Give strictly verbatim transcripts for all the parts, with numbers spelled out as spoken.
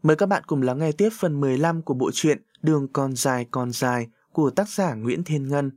Mời các bạn cùng lắng nghe tiếp phần mười lăm của bộ truyện Đường còn dài còn dài của tác giả Nguyễn Thiên Ngân.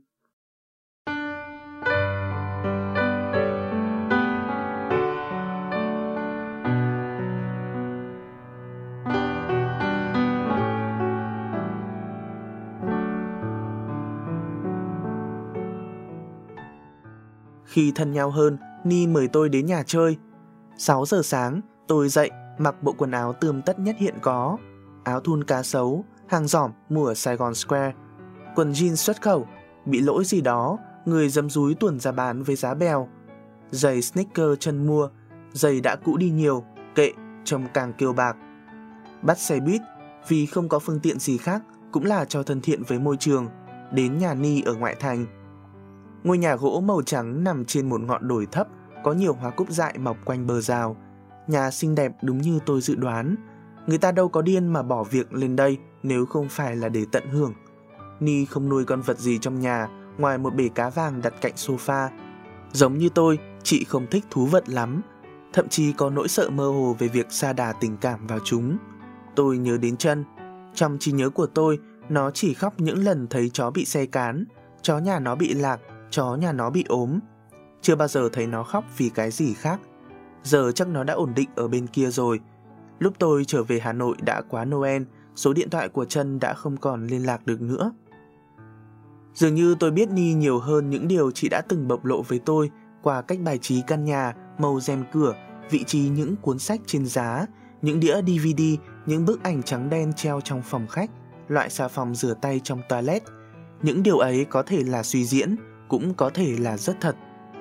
Khi thân nhau hơn, Ni mời tôi đến nhà chơi. sáu giờ sáng, tôi dậy, mặc bộ quần áo tươm tất nhất hiện có. Áo thun cá sấu, hàng giỏm mua ở Sài Gòn Square. Quần jean xuất khẩu, bị lỗi gì đó, người dấm dúi tuồn ra bán với giá bèo. Giày sneaker chân mua, giày đã cũ đi nhiều, kệ, trông càng kiêu bạc. Bắt xe buýt, vì không có phương tiện gì khác, cũng là cho thân thiện với môi trường, đến nhà Ni ở ngoại thành. Ngôi nhà gỗ màu trắng nằm trên một ngọn đồi thấp, có nhiều hoa cúc dại mọc quanh bờ rào. Nhà xinh đẹp đúng như tôi dự đoán. Người ta đâu có điên mà bỏ việc lên đây nếu không phải là để tận hưởng. Ni không nuôi con vật gì trong nhà ngoài một bể cá vàng đặt cạnh sofa. Giống như tôi, chị không thích thú vật lắm, thậm chí có nỗi sợ mơ hồ về việc sa đà tình cảm vào chúng. Tôi nhớ đến Trân. Trong trí nhớ của tôi, nó chỉ khóc những lần thấy chó bị xe cán, chó nhà nó bị lạc, chó nhà nó bị ốm. Chưa bao giờ thấy nó khóc vì cái gì khác. Giờ chắc nó đã ổn định ở bên kia rồi. Lúc tôi trở về Hà Nội đã quá Noel, số điện thoại của Trân đã không còn liên lạc được nữa. Dường như tôi biết Ni nhiều hơn những điều chị đã từng bộc lộ với tôi qua cách bài trí căn nhà, màu rèm cửa, vị trí những cuốn sách trên giá, những đĩa đê vê đê, những bức ảnh trắng đen treo trong phòng khách, loại xà phòng rửa tay trong toilet. Những điều ấy có thể là suy diễn, cũng có thể là rất thật.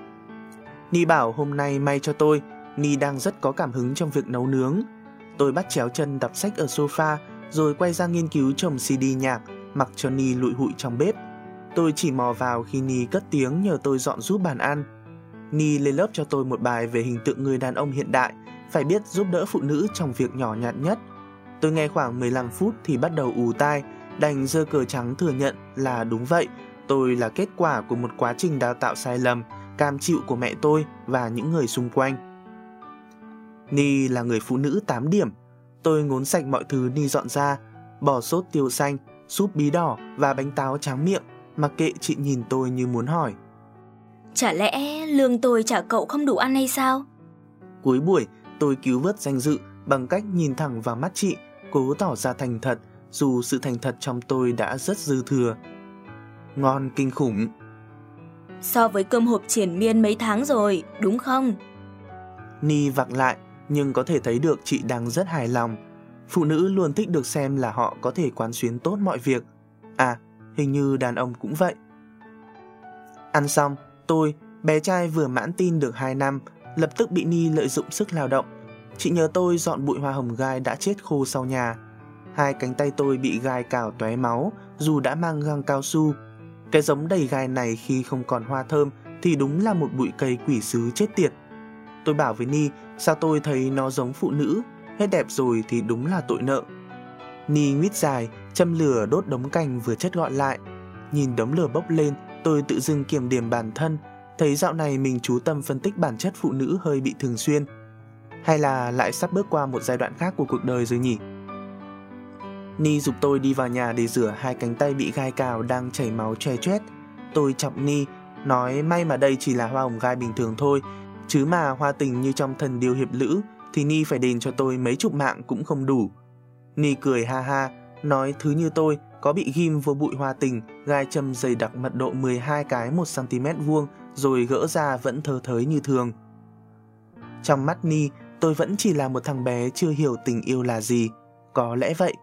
Ni bảo hôm nay may cho tôi, Ni đang rất có cảm hứng trong việc nấu nướng. Tôi bắt chéo chân đọc sách ở sofa, rồi quay ra nghiên cứu chồng xê đê nhạc, mặc cho Ni lụi hụi trong bếp. Tôi chỉ mò vào khi Ni cất tiếng nhờ tôi dọn giúp bàn ăn. Ni lên lớp cho tôi một bài về hình tượng người đàn ông hiện đại, phải biết giúp đỡ phụ nữ trong việc nhỏ nhặt nhất. Tôi nghe khoảng mười lăm phút thì bắt đầu ù tai, đành giơ cờ trắng thừa nhận là đúng vậy, tôi là kết quả của một quá trình đào tạo sai lầm, cam chịu của mẹ tôi và những người xung quanh. Ni là người phụ nữ tám điểm. Tôi ngốn sạch mọi thứ Ni dọn ra, bò sốt tiêu xanh, súp bí đỏ và bánh táo tráng miệng, mặc kệ chị nhìn tôi như muốn hỏi. Chả lẽ lương tôi trả cậu không đủ ăn hay sao? Cuối buổi, tôi cứu vớt danh dự bằng cách nhìn thẳng vào mắt chị, cố tỏ ra thành thật, dù sự thành thật trong tôi đã rất dư thừa. Ngon kinh khủng. So với cơm hộp triển miên mấy tháng rồi, đúng không? Ni vặc lại, nhưng có thể thấy được chị đang rất hài lòng. Phụ nữ luôn thích được xem là họ có thể quán xuyến tốt mọi việc. À, hình như đàn ông cũng vậy. Ăn xong, tôi, bé trai vừa mãn tin được hai năm, lập tức bị Ni lợi dụng sức lao động. Chị nhờ tôi dọn bụi hoa hồng gai đã chết khô sau nhà. Hai cánh tay tôi bị gai cào tóe máu, dù đã mang găng cao su. Cái giống đầy gai này khi không còn hoa thơm thì đúng là một bụi cây quỷ sứ chết tiệt. Tôi bảo với Ni, sao tôi thấy nó giống phụ nữ, hết đẹp rồi thì đúng là tội nợ. Ni nguyết dài, châm lửa đốt đống cành vừa chất gọn lại. Nhìn đống lửa bốc lên, tôi tự dưng kiểm điểm bản thân, thấy dạo này mình chú tâm phân tích bản chất phụ nữ hơi bị thường xuyên. Hay là lại sắp bước qua một giai đoạn khác của cuộc đời rồi nhỉ? Ni giục tôi đi vào nhà để rửa hai cánh tay bị gai cào đang chảy máu choe choét. Tôi chọc Ni, nói may mà đây chỉ là hoa hồng gai bình thường thôi, chứ mà hoa tình như trong Thần Điêu Hiệp Lữ thì Ni phải đền cho tôi mấy chục mạng cũng không đủ. Ni cười ha ha, nói thứ như tôi có bị ghim vô bụi hoa tình, gai châm dày đặc mật độ mười hai cái một xăng-ti-mét vuông rồi gỡ ra vẫn thơ thới như thường. Trong mắt Ni, tôi vẫn chỉ là một thằng bé chưa hiểu tình yêu là gì. Có lẽ vậy.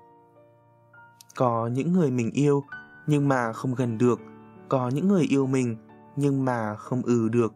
Có những người mình yêu nhưng mà không gần được. Có những người yêu mình nhưng mà không ừ được.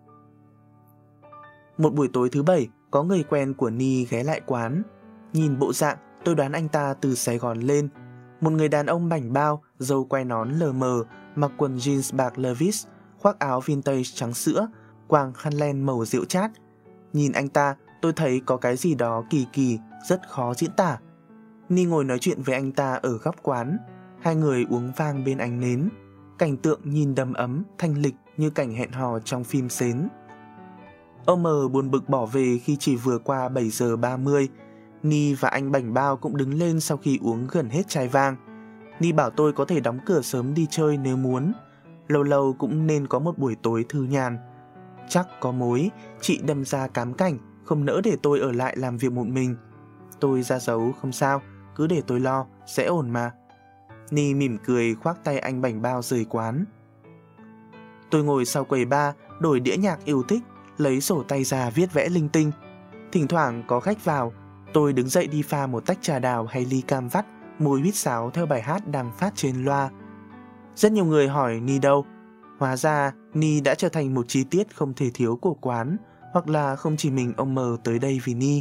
Một buổi tối thứ bảy, có người quen của Ni ghé lại quán. Nhìn bộ dạng, tôi đoán anh ta từ Sài Gòn lên. Một người đàn ông bảnh bao, râu quai nón lờ mờ, mặc quần jeans bạc Levi's, khoác áo vintage trắng sữa, quàng khăn len màu rượu chát. Nhìn anh ta, tôi thấy có cái gì đó kỳ kỳ, rất khó diễn tả. Ni ngồi nói chuyện với anh ta ở góc quán. Hai người uống vang bên ánh nến. Cảnh tượng nhìn đầm ấm, thanh lịch như cảnh hẹn hò trong phim Sến. Ông M buồn bực bỏ về khi chỉ vừa qua bảy giờ ba mươi. Ni và anh bảnh bao cũng đứng lên sau khi uống gần hết chai vang. Ni bảo tôi có thể đóng cửa sớm đi chơi nếu muốn. Lâu lâu cũng nên có một buổi tối thư nhàn. Chắc có mối, chị đâm ra cám cảnh, không nỡ để tôi ở lại làm việc một mình. Tôi ra dấu không sao, cứ để tôi lo, sẽ ổn mà. Ni mỉm cười khoác tay anh bảnh bao rời quán. Tôi ngồi sau quầy bar, đổi đĩa nhạc yêu thích, lấy sổ tay ra viết vẽ linh tinh. Thỉnh thoảng có khách vào, tôi đứng dậy đi pha một tách trà đào hay ly cam vắt, môi huýt sáo theo bài hát đang phát trên loa. Rất nhiều người hỏi Ni đâu. Hóa ra Ni đã trở thành một chi tiết không thể thiếu của quán, hoặc là không chỉ mình ông Mờ tới đây vì Ni.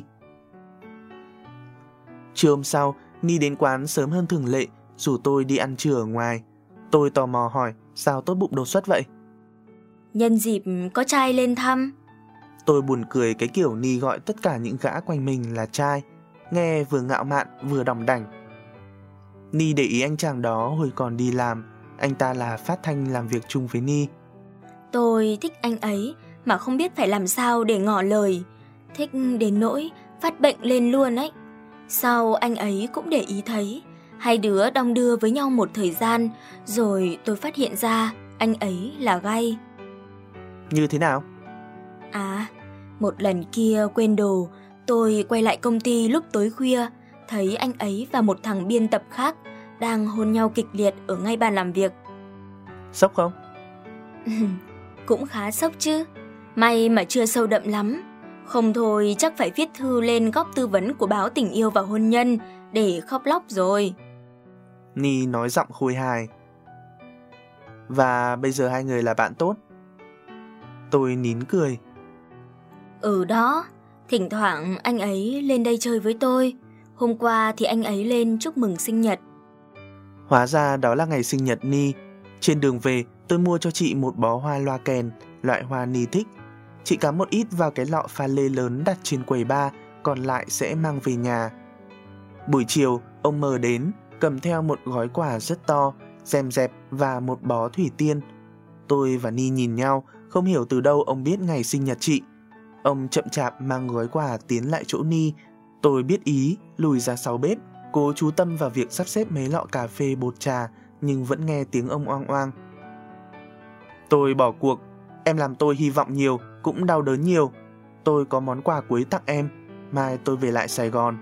Trưa hôm sau, Ni đến quán sớm hơn thường lệ, rủ tôi đi ăn trưa ở ngoài. Tôi tò mò hỏi, sao tốt bụng đột xuất vậy? Nhân dịp có trai lên thăm. Tôi buồn cười cái kiểu Ni gọi tất cả những gã quanh mình là trai, nghe vừa ngạo mạn vừa đỏng đảnh. Ni để ý anh chàng đó hồi còn đi làm, anh ta là phát thanh làm việc chung với Ni. Tôi thích anh ấy mà không biết phải làm sao để ngỏ lời. Thích đến nỗi phát bệnh lên luôn ấy. Sau anh ấy cũng để ý thấy. Hai đứa đong đưa với nhau một thời gian, rồi tôi phát hiện ra anh ấy là gay. Như thế nào? À, một lần kia quên đồ, tôi quay lại công ty lúc tối khuya, thấy anh ấy và một thằng biên tập khác đang hôn nhau kịch liệt ở ngay bàn làm việc. Sốc không? Cũng khá sốc chứ. May mà chưa sâu đậm lắm. Không thôi chắc phải viết thư lên góc tư vấn của báo Tình Yêu và Hôn Nhân để khóc lóc rồi. Ni nói giọng khôi hài. Và bây giờ hai người là bạn tốt? Tôi nín cười. Ừ đó, thỉnh thoảng anh ấy lên đây chơi với tôi. Hôm qua thì anh ấy lên chúc mừng sinh nhật. Hóa ra đó là ngày sinh nhật Ni. Trên đường về, tôi mua cho chị một bó hoa loa kèn, loại hoa Ni thích. Chị cắm một ít vào cái lọ pha lê lớn đặt trên quầy bar, còn lại sẽ mang về nhà. Buổi chiều, ông Mờ đến, cầm theo một gói quà rất to, dèm dẹp và một bó thủy tiên. Tôi và Ni nhìn nhau, không hiểu từ đâu ông biết ngày sinh nhật chị. Ông chậm chạp mang gói quà tiến lại chỗ Ni. Tôi biết ý, lùi ra sau bếp, cố chú tâm vào việc sắp xếp mấy lọ cà phê bột trà, nhưng vẫn nghe tiếng ông oang oang. Tôi bỏ cuộc, em làm tôi hy vọng nhiều, cũng đau đớn nhiều. Tôi có món quà cuối tặng em, mai tôi về lại Sài Gòn.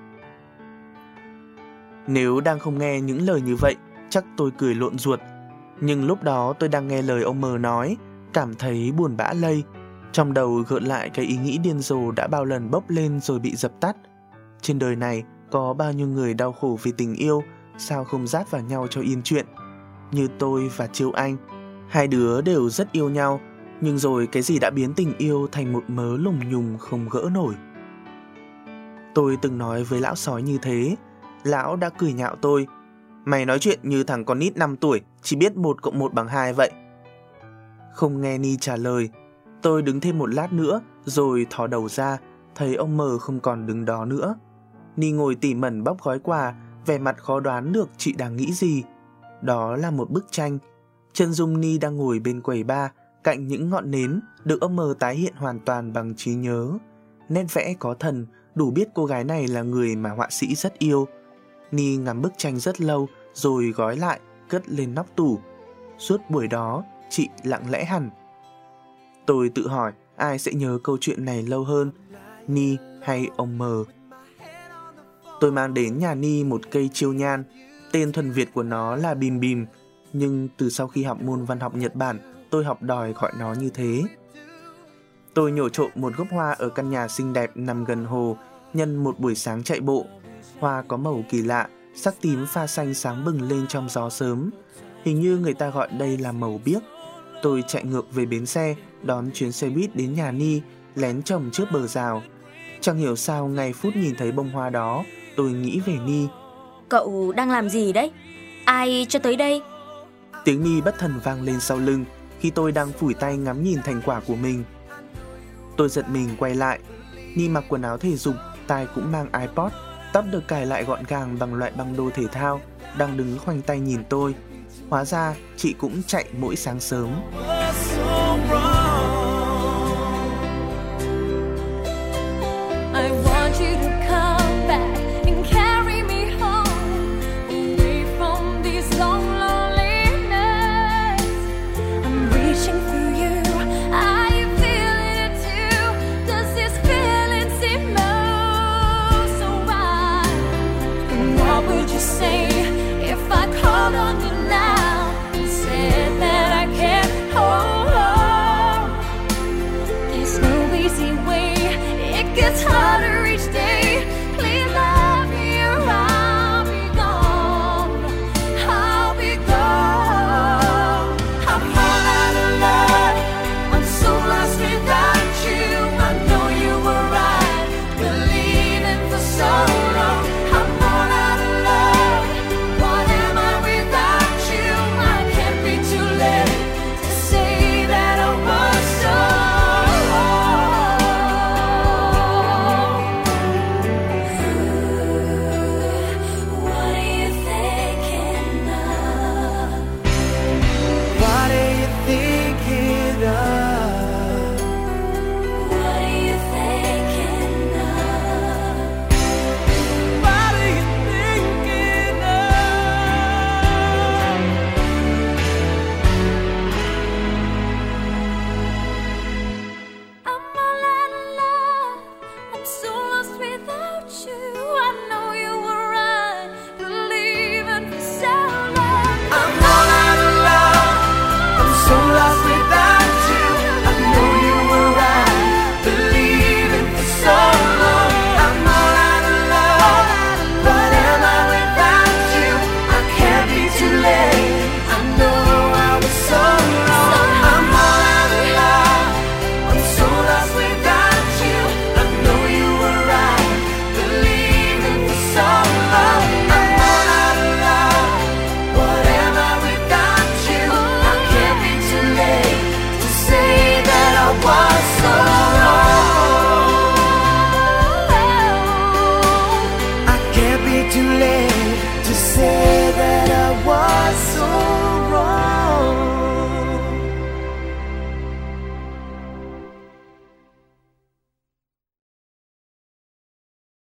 Nếu đang không nghe những lời như vậy, chắc tôi cười lộn ruột. Nhưng lúc đó tôi đang nghe lời ông Mờ nói, cảm thấy buồn bã lây. Trong đầu gợn lại cái ý nghĩ điên rồ đã bao lần bốc lên rồi bị dập tắt. Trên đời này có bao nhiêu người đau khổ vì tình yêu, sao không dát vào nhau cho yên chuyện. Như tôi và Chiêu Anh, hai đứa đều rất yêu nhau, nhưng rồi cái gì đã biến tình yêu thành một mớ lùng nhùng không gỡ nổi. Tôi từng nói với lão sói như thế. Lão đã cười nhạo tôi. Mày nói chuyện như thằng con nít năm tuổi, chỉ biết một cộng một bằng hai vậy. Không nghe Ni trả lời. Tôi đứng thêm một lát nữa, rồi thò đầu ra, thấy ông Mờ không còn đứng đó nữa. Ni ngồi tỉ mẩn bóc gói quà, vẻ mặt khó đoán được chị đang nghĩ gì. Đó là một bức tranh. Chân dung Ni đang ngồi bên quầy bar, cạnh những ngọn nến, được ông Mờ tái hiện hoàn toàn bằng trí nhớ. Nét vẽ có thần, đủ biết cô gái này là người mà họa sĩ rất yêu. Ni ngắm bức tranh rất lâu, rồi gói lại, cất lên nóc tủ. Suốt buổi đó, chị lặng lẽ hẳn. Tôi tự hỏi ai sẽ nhớ câu chuyện này lâu hơn, Ni hay ông Mờ. Tôi mang đến nhà Ni một cây chiêu nhan. Tên thuần Việt của nó là Bìm Bìm, nhưng từ sau khi học môn văn học Nhật Bản, tôi học đòi gọi nó như thế. Tôi nhổ trộm một gốc hoa ở căn nhà xinh đẹp nằm gần hồ, nhân một buổi sáng chạy bộ. Hoa có màu kỳ lạ, sắc tím pha xanh sáng bừng lên trong gió sớm. Hình như người ta gọi đây là màu biếc. Tôi chạy ngược về bến xe, đón chuyến xe buýt đến nhà Ni, lén trồng trước bờ rào. Chẳng hiểu sao ngay phút nhìn thấy bông hoa đó, tôi nghĩ về Ni. Cậu đang làm gì đấy? Ai cho tới đây? Tiếng Ni bất thần vang lên sau lưng khi tôi đang phủi tay ngắm nhìn thành quả của mình. Tôi giật mình quay lại. Ni mặc quần áo thể dục, tai cũng mang iPod, tóc được cài lại gọn gàng bằng loại băng đô thể thao, đang đứng khoanh tay nhìn tôi. Hóa ra chị cũng chạy mỗi sáng sớm. I want you to come back. too late to say